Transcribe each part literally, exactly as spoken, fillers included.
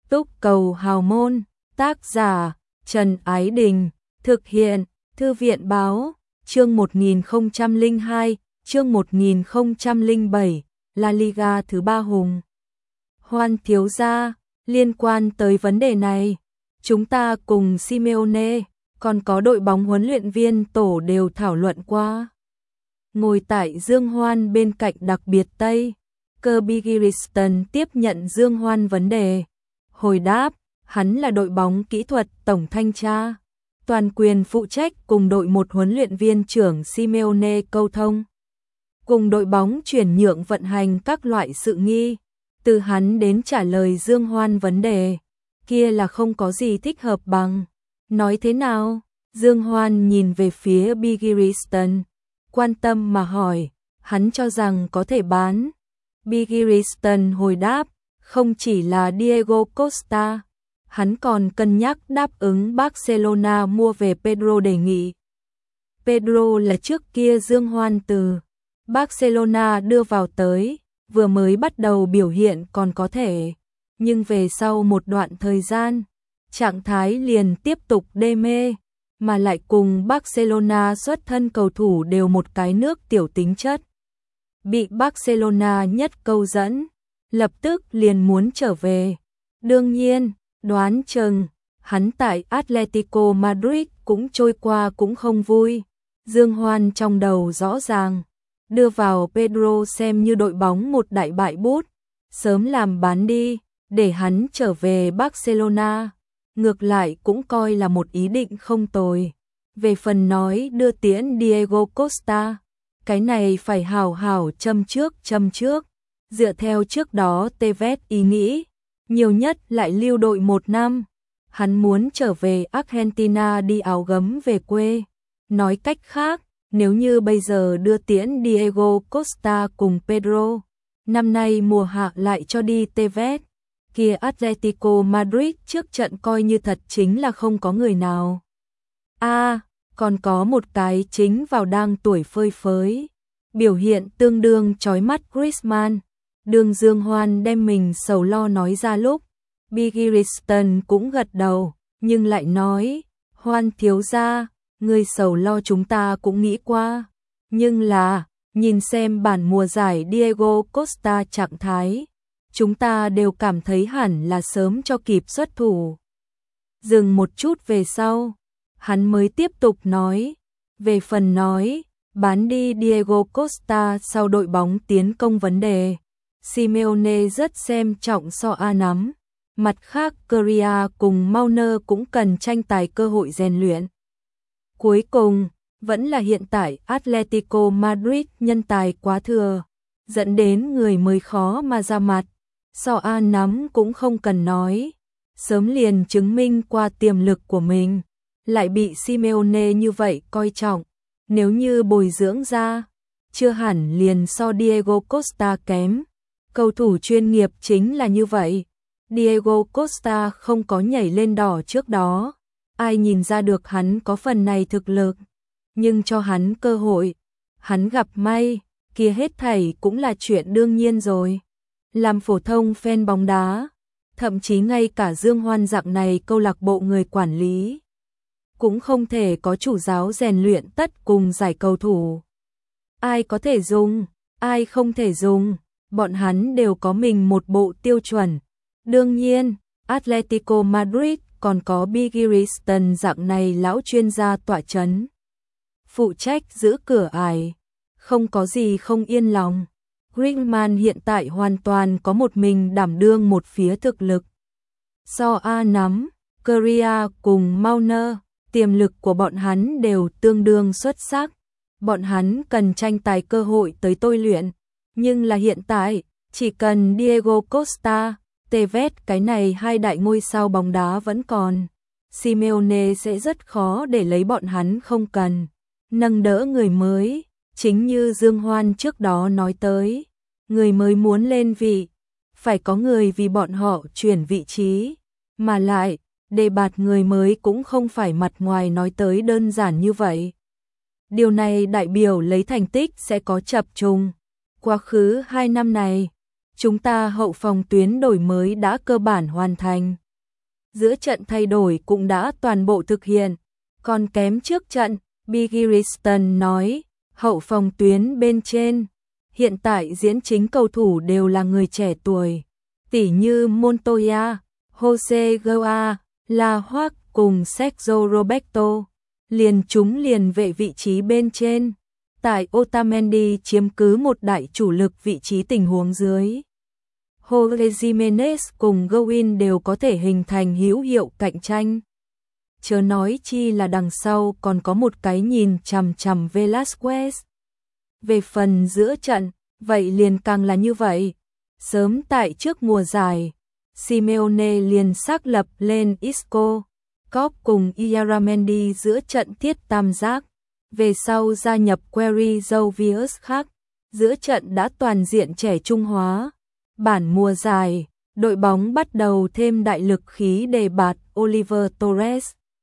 Túc Cầu Hào Môn, tác giả Trần Ái Đình, thực hiện Thư viện Báo, chương một nghìn không trăm lẻ hai, chương một nghìn không trăm lẻ bảy, La Liga thứ ba hùng. Hoan thiếu gia, liên quan tới vấn đề này, chúng ta cùng Simeone, còn có đội bóng huấn luyện viên tổ đều thảo luận qua. Ngồi tại Dương Hoan bên cạnh đặc biệt Tây, Kirby Giriston tiếp nhận Dương Hoan vấn đề. Hồi đáp, hắn là đội bóng kỹ thuật tổng thanh tra, toàn quyền phụ trách cùng đội một huấn luyện viên trưởng Simeone câu thông, cùng đội bóng chuyển nhượng vận hành các loại sự nghi. Từ hắn đến trả lời Dương Hoan vấn đề, kia là không có gì thích hợp bằng. Nói thế nào? Dương Hoan nhìn về phía Bigiriston, quan tâm mà hỏi, hắn cho rằng có thể bán. Bigiriston hồi đáp, không chỉ là Diego Costa, hắn còn cân nhắc đáp ứng Barcelona mua về Pedro đề nghị. Pedro là trước kia Dương Hoan từ Barcelona đưa vào tới, vừa mới bắt đầu biểu hiện còn có thể, nhưng về sau một đoạn thời gian, trạng thái liền tiếp tục đê mê, mà lại cùng Barcelona xuất thân cầu thủ đều một cái nước tiểu tính chất. Bị Barcelona nhất câu dẫn, lập tức liền muốn trở về. Đương nhiên, đoán chừng, hắn tại Atletico Madrid cũng trôi qua cũng không vui. Dương Hoan trong đầu rõ ràng, đưa vào Pedro xem như đội bóng một đại bại bút, sớm làm bán đi, để hắn trở về Barcelona. Ngược lại cũng coi là một ý định không tồi. Về phần nói đưa tiễn Diego Costa, cái này phải hào hào châm trước châm trước. Dựa theo trước đó Tevez ý nghĩ, nhiều nhất lại lưu đội một năm. Hắn muốn trở về Argentina đi áo gấm về quê. Nói cách khác, nếu như bây giờ đưa tiễn Diego Costa cùng Pedro, năm nay mùa hạ lại cho đi Tevez, kia Atletico Madrid trước trận coi như thật chính là không có người nào. A, à, còn có một cái chính vào đang tuổi phơi phới, biểu hiện tương đương chói mắt Griezmann. Đường Dương Hoan đem mình sầu lo nói ra lúc, Bigiriston cũng gật đầu, nhưng lại nói, Hoan thiếu gia, người sầu lo chúng ta cũng nghĩ qua, nhưng là, nhìn xem bản mùa giải Diego Costa trạng thái, chúng ta đều cảm thấy hẳn là sớm cho kịp xuất thủ. Dừng một chút về sau, hắn mới tiếp tục nói, về phần nói, bán đi Diego Costa sau đội bóng tiến công vấn đề. Simeone rất xem trọng So A nắm, mặt khác Correa cùng Mauner cũng cần tranh tài cơ hội rèn luyện. Cuối cùng, vẫn là hiện tại Atletico Madrid nhân tài quá thừa, dẫn đến người mới khó mà ra mặt. So A nắm cũng không cần nói, sớm liền chứng minh qua tiềm lực của mình, lại bị Simeone như vậy coi trọng, nếu như bồi dưỡng ra, chưa hẳn liền so Diego Costa kém. Cầu thủ chuyên nghiệp chính là như vậy. Diego Costa không có nhảy lên đỏ trước đó, ai nhìn ra được hắn có phần này thực lực, nhưng cho hắn cơ hội, hắn gặp may, kia hết thảy cũng là chuyện đương nhiên rồi. Làm phổ thông fan bóng đá, thậm chí ngay cả Dương Hoan dạng này câu lạc bộ người quản lý, cũng không thể có chủ giáo rèn luyện tất cùng giải cầu thủ. Ai có thể dùng, ai không thể dùng. Bọn hắn đều có mình một bộ tiêu chuẩn. Đương nhiên, Atletico Madrid còn có Bigiriston dạng này lão chuyên gia tọa chấn, phụ trách giữ cửa ải, không có gì không yên lòng. Griezmann hiện tại hoàn toàn có một mình đảm đương một phía thực lực. So A nắm, Correa cùng Mauner, tiềm lực của bọn hắn đều tương đương xuất sắc. Bọn hắn cần tranh tài cơ hội tới tôi luyện. Nhưng là hiện tại, chỉ cần Diego Costa, Tevez cái này hai đại ngôi sao bóng đá vẫn còn, Simeone sẽ rất khó để lấy bọn hắn không cần. Nâng đỡ người mới, chính như Dương Hoan trước đó nói tới, người mới muốn lên vị, phải có người vì bọn họ chuyển vị trí, mà lại, đề bạt người mới cũng không phải mặt ngoài nói tới đơn giản như vậy. Điều này đại biểu lấy thành tích sẽ có chập trùng. Quá khứ hai năm này, chúng ta hậu phòng tuyến đổi mới đã cơ bản hoàn thành. Giữa trận thay đổi cũng đã toàn bộ thực hiện, còn kém trước trận, Biggeriston nói, hậu phòng tuyến bên trên, hiện tại diễn chính cầu thủ đều là người trẻ tuổi, tỉ như Montoya, Jose Goa, La Hoác cùng Sergio Roberto, liền chúng liền vệ vị trí bên trên, tại Otamendi chiếm cứ một đại chủ lực vị trí tình huống dưới. Jorge Jimenez cùng Gowin đều có thể hình thành hữu hiệu cạnh tranh. Chớ nói chi là đằng sau còn có một cái nhìn chằm chằm Velasquez. Về phần giữa trận, vậy liền càng là như vậy. Sớm tại trước mùa giải, Simeone liền xác lập lên Isco, Cop cùng Iaramendi giữa trận thiết tam giác. Về sau gia nhập Query Jovius khác, giữa trận đã toàn diện trẻ trung hóa. Bản mùa giải, đội bóng bắt đầu thêm đại lực khí đề bạt Oliver Torres,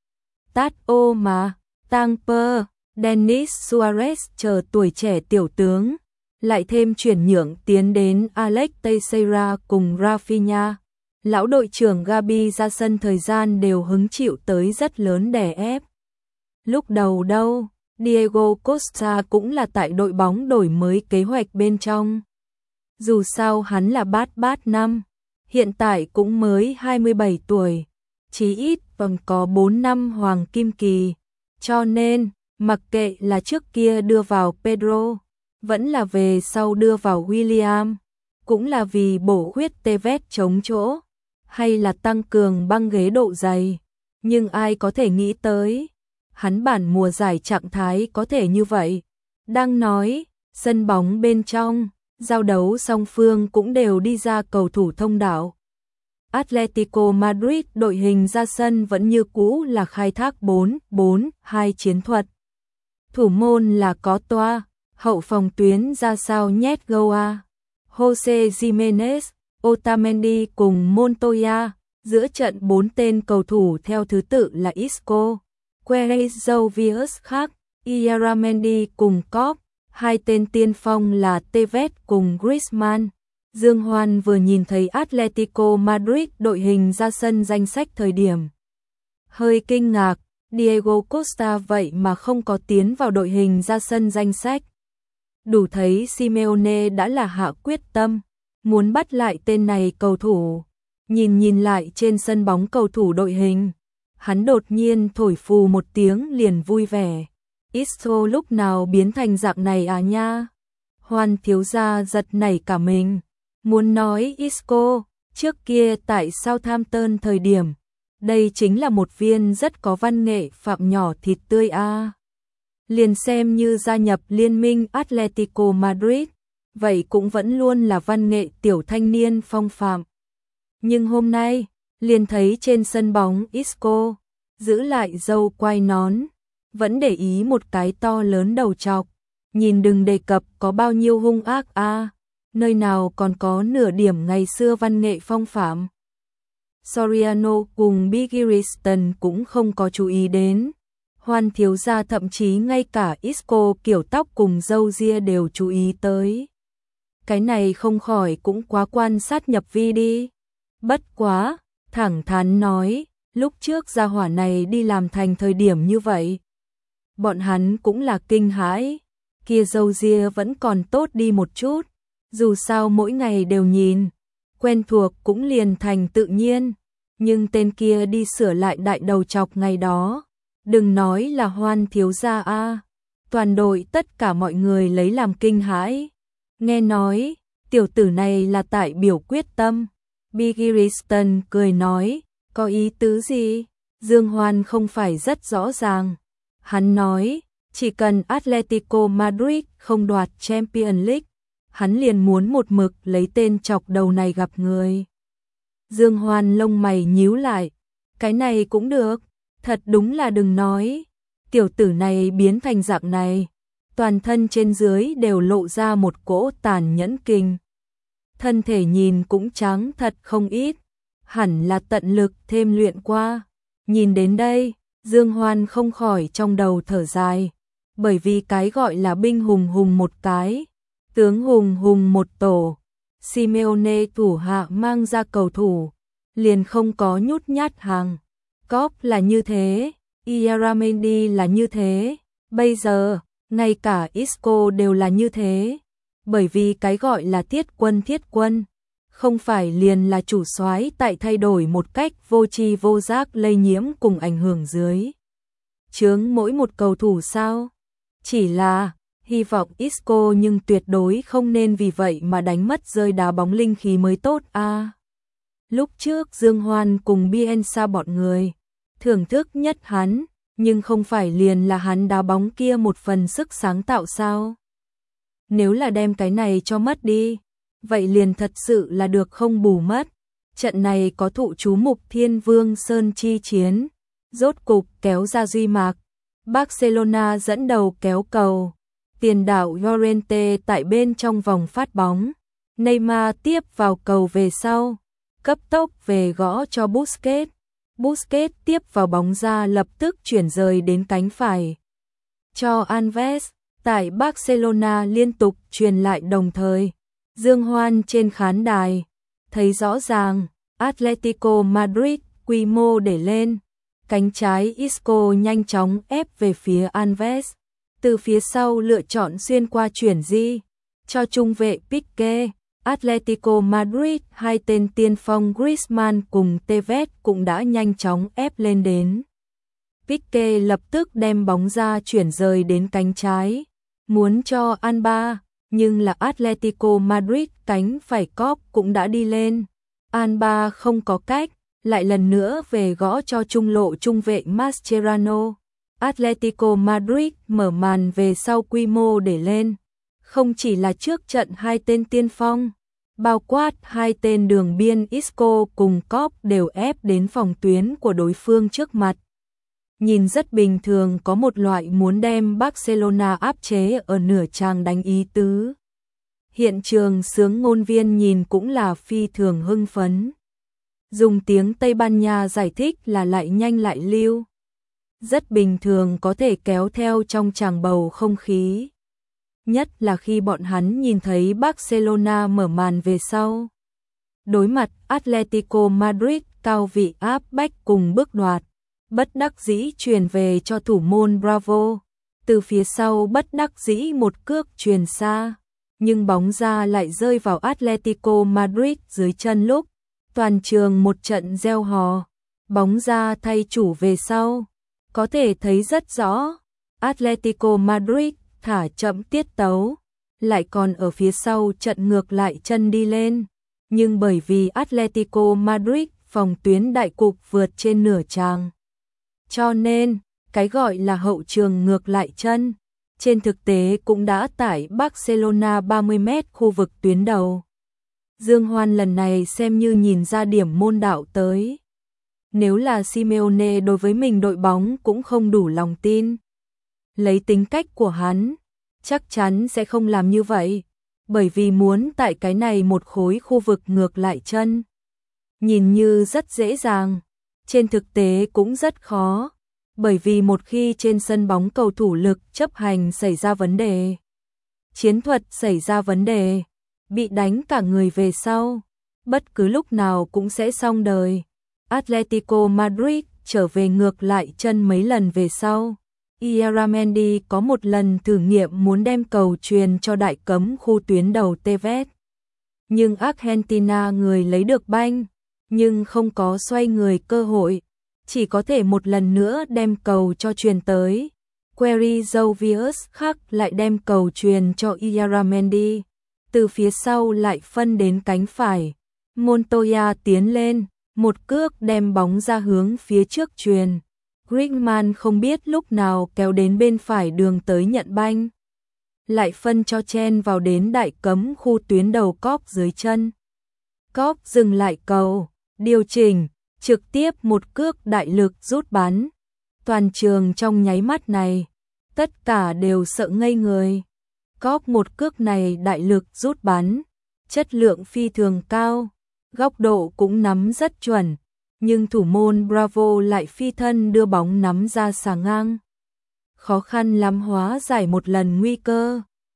Tato mà, Tangper, Denis Suarez chờ tuổi trẻ tiểu tướng, lại thêm chuyển nhượng tiến đến Alex Teixeira cùng Rafinha. Lão đội trưởng Gabi ra sân thời gian đều hứng chịu tới rất lớn đè ép. Lúc đầu đâu, Diego Costa cũng là tại đội bóng đổi mới kế hoạch bên trong. Dù sao hắn là bát bát năm, hiện tại cũng mới hai mươi bảy tuổi, chí ít còn có bốn năm hoàng kim kỳ, cho nên, mặc kệ là trước kia đưa vào Pedro, vẫn là về sau đưa vào William, cũng là vì bổ khuyết Tevez chống chỗ, hay là tăng cường băng ghế độ dày, nhưng ai có thể nghĩ tới, hắn bản mùa giải trạng thái có thể như vậy. Đang nói, sân bóng bên trong, giao đấu song phương cũng đều đi ra cầu thủ thông đạo. Atletico Madrid đội hình ra sân vẫn như cũ là khai thác bốn bốn hai chiến thuật. Thủ môn là có toa, hậu phòng tuyến ra sao nhét Goa, Jose Jimenez, Otamendi cùng Montoya, giữa trận bốn tên cầu thủ theo thứ tự là Isco, Queiroz khác, Iaramendi cùng Cop, hai tên tiên phong là Tevez cùng Griezmann. Dương Hoan vừa nhìn thấy Atletico Madrid đội hình ra sân danh sách thời điểm. Hơi kinh ngạc, Diego Costa vậy mà không có tiến vào đội hình ra sân danh sách. Đủ thấy Simeone đã là hạ quyết tâm, muốn bắt lại tên này cầu thủ. Nhìn nhìn lại trên sân bóng cầu thủ đội hình, hắn đột nhiên thổi phù một tiếng liền vui vẻ. Isco lúc nào biến thành dạng này à nha? Hoan thiếu gia giật nảy cả mình. Muốn nói Isco, trước kia tại Southampton thời điểm, đây chính là một viên rất có văn nghệ phạm nhỏ thịt tươi a. À. Liền xem như gia nhập liên minh Atletico Madrid, vậy cũng vẫn luôn là văn nghệ tiểu thanh niên phong phạm. Nhưng hôm nay, liền thấy trên sân bóng Isco, giữ lại râu quai nón, vẫn để ý một cái to lớn đầu trọc, nhìn đừng đề cập có bao nhiêu hung ác a. À. Nơi nào còn có nửa điểm ngày xưa văn nghệ phong phạm. Soriano cùng Biggeriston cũng không có chú ý đến. Hoan thiếu gia thậm chí ngay cả Isco kiểu tóc cùng râu ria đều chú ý tới. Cái này không khỏi cũng quá quan sát nhập vi đi. Bất quá, thẳng thắn nói, lúc trước gia hỏa này đi làm thành thời điểm như vậy. Bọn hắn cũng là kinh hãi, kia râu ria vẫn còn tốt đi một chút. Dù sao mỗi ngày đều nhìn, quen thuộc cũng liền thành tự nhiên, nhưng tên kia đi sửa lại đại đầu chọc ngày đó, đừng nói là Hoan thiếu gia a, toàn đội tất cả mọi người lấy làm kinh hãi. Nghe nói, tiểu tử này là tại biểu quyết tâm. Biggeriston cười nói, có ý tứ gì? Dương Hoan không phải rất rõ ràng. Hắn nói, chỉ cần Atletico Madrid không đoạt Champions League, hắn liền muốn một mực lấy tên chọc đầu này gặp người. Dương Hoan lông mày nhíu lại, cái này cũng được, thật đúng là đừng nói, tiểu tử này biến thành dạng này, toàn thân trên dưới đều lộ ra một cỗ tàn nhẫn kinh. Thân thể nhìn cũng trắng thật không ít, hẳn là tận lực thêm luyện qua. Nhìn đến đây, Dương Hoan không khỏi trong đầu thở dài, bởi vì cái gọi là binh hùng hùng một cái, tướng hùng hùng một tổ, Simeone thủ hạ mang ra cầu thủ, liền không có nhút nhát hàng. Klopp là như thế, Iaramendi là như thế, bây giờ, ngay cả Isco đều là như thế. Bởi vì cái gọi là thiết quân thiết quân, không phải liền là chủ soái tại thay đổi một cách vô tri vô giác lây nhiễm cùng ảnh hưởng dưới chướng mỗi một cầu thủ sao? Chỉ là hy vọng Isco nhưng tuyệt đối không nên vì vậy mà đánh mất rơi đá bóng linh khí mới tốt a. À, lúc trước Dương Hoan cùng Bielsa bọn người thưởng thức nhất hắn, nhưng không phải liền là hắn đá bóng kia một phần sức sáng tạo sao? Nếu là đem cái này cho mất đi, vậy liền thật sự là được không bù mất. Trận này có thụ chú mục Thiên Vương Sơn chi chiến, rốt cục kéo ra duy mạc. Barcelona dẫn đầu kéo cầu, tiền đạo Llorente tại bên trong vòng phát bóng, Neymar tiếp vào cầu về sau, cấp tốc về gõ cho Busquets. Busquets tiếp vào bóng ra lập tức chuyển rời đến cánh phải cho Alves. Tại Barcelona liên tục truyền lại đồng thời, Dương Hoan trên khán đài thấy rõ ràng Atletico Madrid quy mô để lên, cánh trái Isco nhanh chóng ép về phía Alves, từ phía sau lựa chọn xuyên qua chuyển di cho trung vệ Pique. Atletico Madrid hai tên tiên phong Griezmann cùng Tevez cũng đã nhanh chóng ép lên đến. Pique lập tức đem bóng ra chuyển rời đến cánh trái, muốn cho Alba, nhưng là Atletico Madrid cánh phải Cop cũng đã đi lên. Alba không có cách, lại lần nữa về gõ cho trung lộ trung vệ Mascherano. Atletico Madrid mở màn về sau quy mô để lên, không chỉ là trước trận hai tên tiên phong, bao quát hai tên đường biên Isco cùng Cop đều ép đến phòng tuyến của đối phương trước mặt. Nhìn rất bình thường, có một loại muốn đem Barcelona áp chế ở nửa chàng đánh ý tứ. Hiện trường sướng ngôn viên nhìn cũng là phi thường hưng phấn. Dùng tiếng Tây Ban Nha giải thích là lại nhanh lại lưu. Rất bình thường có thể kéo theo trong tràng bầu không khí. Nhất là khi bọn hắn nhìn thấy Barcelona mở màn về sau. Đối mặt Atletico Madrid cao vị áp bách cùng bước đoạt, bất đắc dĩ truyền về cho thủ môn Bravo. Từ phía sau bất đắc dĩ một cước truyền xa, nhưng bóng ra lại rơi vào Atletico Madrid dưới chân lúc toàn trường một trận reo hò. Bóng ra thay chủ về sau, có thể thấy rất rõ, Atletico Madrid thả chậm tiết tấu, lại còn ở phía sau trận ngược lại chân đi lên. Nhưng bởi vì Atletico Madrid phòng tuyến đại cục vượt trên nửa tràng, cho nên cái gọi là hậu trường ngược lại chân, trên thực tế cũng đã tải Barcelona ba mươi mét khu vực tuyến đầu. Dương Hoan lần này xem như nhìn ra điểm môn đạo tới. Nếu là Simeone đối với mình đội bóng cũng không đủ lòng tin. Lấy tính cách của hắn, chắc chắn sẽ không làm như vậy, bởi vì muốn tại cái này một khối khu vực ngược lại chân. Nhìn như rất dễ dàng, trên thực tế cũng rất khó, bởi vì một khi trên sân bóng cầu thủ lực chấp hành xảy ra vấn đề, chiến thuật xảy ra vấn đề, bị đánh cả người về sau, bất cứ lúc nào cũng sẽ xong đời. Atletico Madrid trở về ngược lại chân mấy lần về sau. Iaramendi có một lần thử nghiệm muốn đem cầu truyền cho đại cấm khu tuyến đầu Tevez. Nhưng Argentina người lấy được banh, nhưng không có xoay người cơ hội, chỉ có thể một lần nữa đem cầu cho truyền tới. Query Jovius khác lại đem cầu truyền cho Iaramendi, từ phía sau lại phân đến cánh phải. Montoya tiến lên, một cước đem bóng ra hướng phía trước truyền. Griezmann không biết lúc nào kéo đến bên phải đường tới nhận banh, lại phân cho chen vào đến đại cấm khu tuyến đầu Cop dưới chân. Cop dừng lại cầu, điều chỉnh, trực tiếp một cước đại lực rút bắn. Toàn trường trong nháy mắt này, tất cả đều sợ ngây người. Cop một cước này đại lực rút bắn, chất lượng phi thường cao, góc độ cũng nắm rất chuẩn. Nhưng thủ môn Bravo lại phi thân đưa bóng nắm ra xà ngang. Khó khăn lắm hóa giải một lần nguy cơ.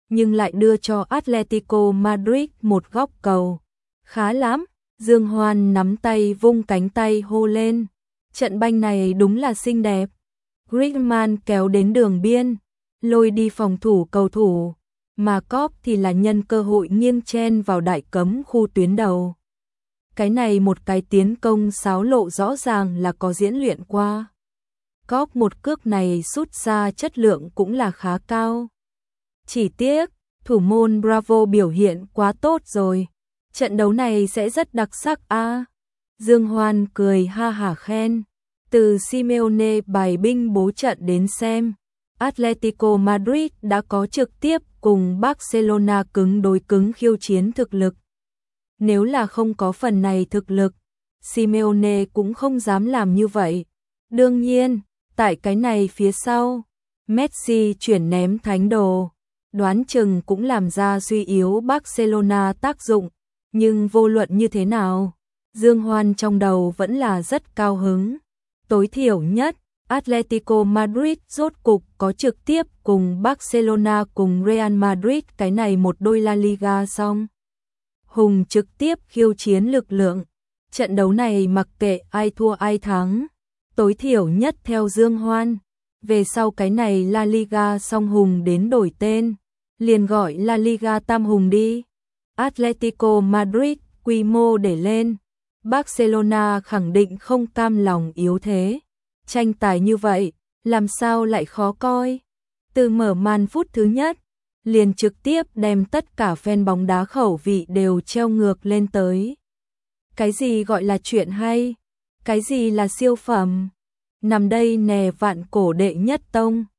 nhưng lại đưa cho Atletico Madrid một góc cầu. Khá lắm, Dương Hoan nắm tay vung cánh tay hô lên. Trận banh này đúng là xinh đẹp. Griezmann kéo đến đường biên, lôi đi phòng thủ cầu thủ, mà Cop thì là nhân cơ hội nghiêng chen vào đại cấm khu tuyến đầu. Cái này một cái tiến công xáo lộ rõ ràng là có diễn luyện qua. Cop một cước này sút ra chất lượng cũng là khá cao. Chỉ tiếc, thủ môn Bravo biểu hiện quá tốt rồi. Trận đấu này sẽ rất đặc sắc a. À? Dương Hoan cười ha hả khen. Từ Simeone bày binh bố trận đến xem, Atletico Madrid đã có trực tiếp cùng Barcelona cứng đối cứng khiêu chiến thực lực. Nếu là không có phần này thực lực, Simeone cũng không dám làm như vậy. Đương nhiên, tại cái này phía sau, Messi chuyển ném thánh đồ, đoán chừng cũng làm ra suy yếu Barcelona tác dụng, nhưng vô luận như thế nào, Dương Hoan trong đầu vẫn là rất cao hứng. Tối thiểu nhất, Atletico Madrid rốt cục có trực tiếp cùng Barcelona cùng Real Madrid cái này một đôi La Liga xong. Hùng trực tiếp khiêu chiến lực lượng. Trận đấu này mặc kệ ai thua ai thắng, tối thiểu nhất theo Dương Hoan. Về sau cái này La Liga xong Hùng đến đổi tên, liền gọi La Liga Tam Hùng đi. Atletico Madrid quy mô để lên, Barcelona khẳng định không cam lòng yếu thế. Tranh tài như vậy, làm sao lại khó coi. Từ mở màn phút thứ nhất, liền trực tiếp đem tất cả fan bóng đá khẩu vị đều treo ngược lên tới. Cái gì gọi là chuyện hay? Cái gì là siêu phẩm? Nằm đây nè vạn cổ đệ nhất tông.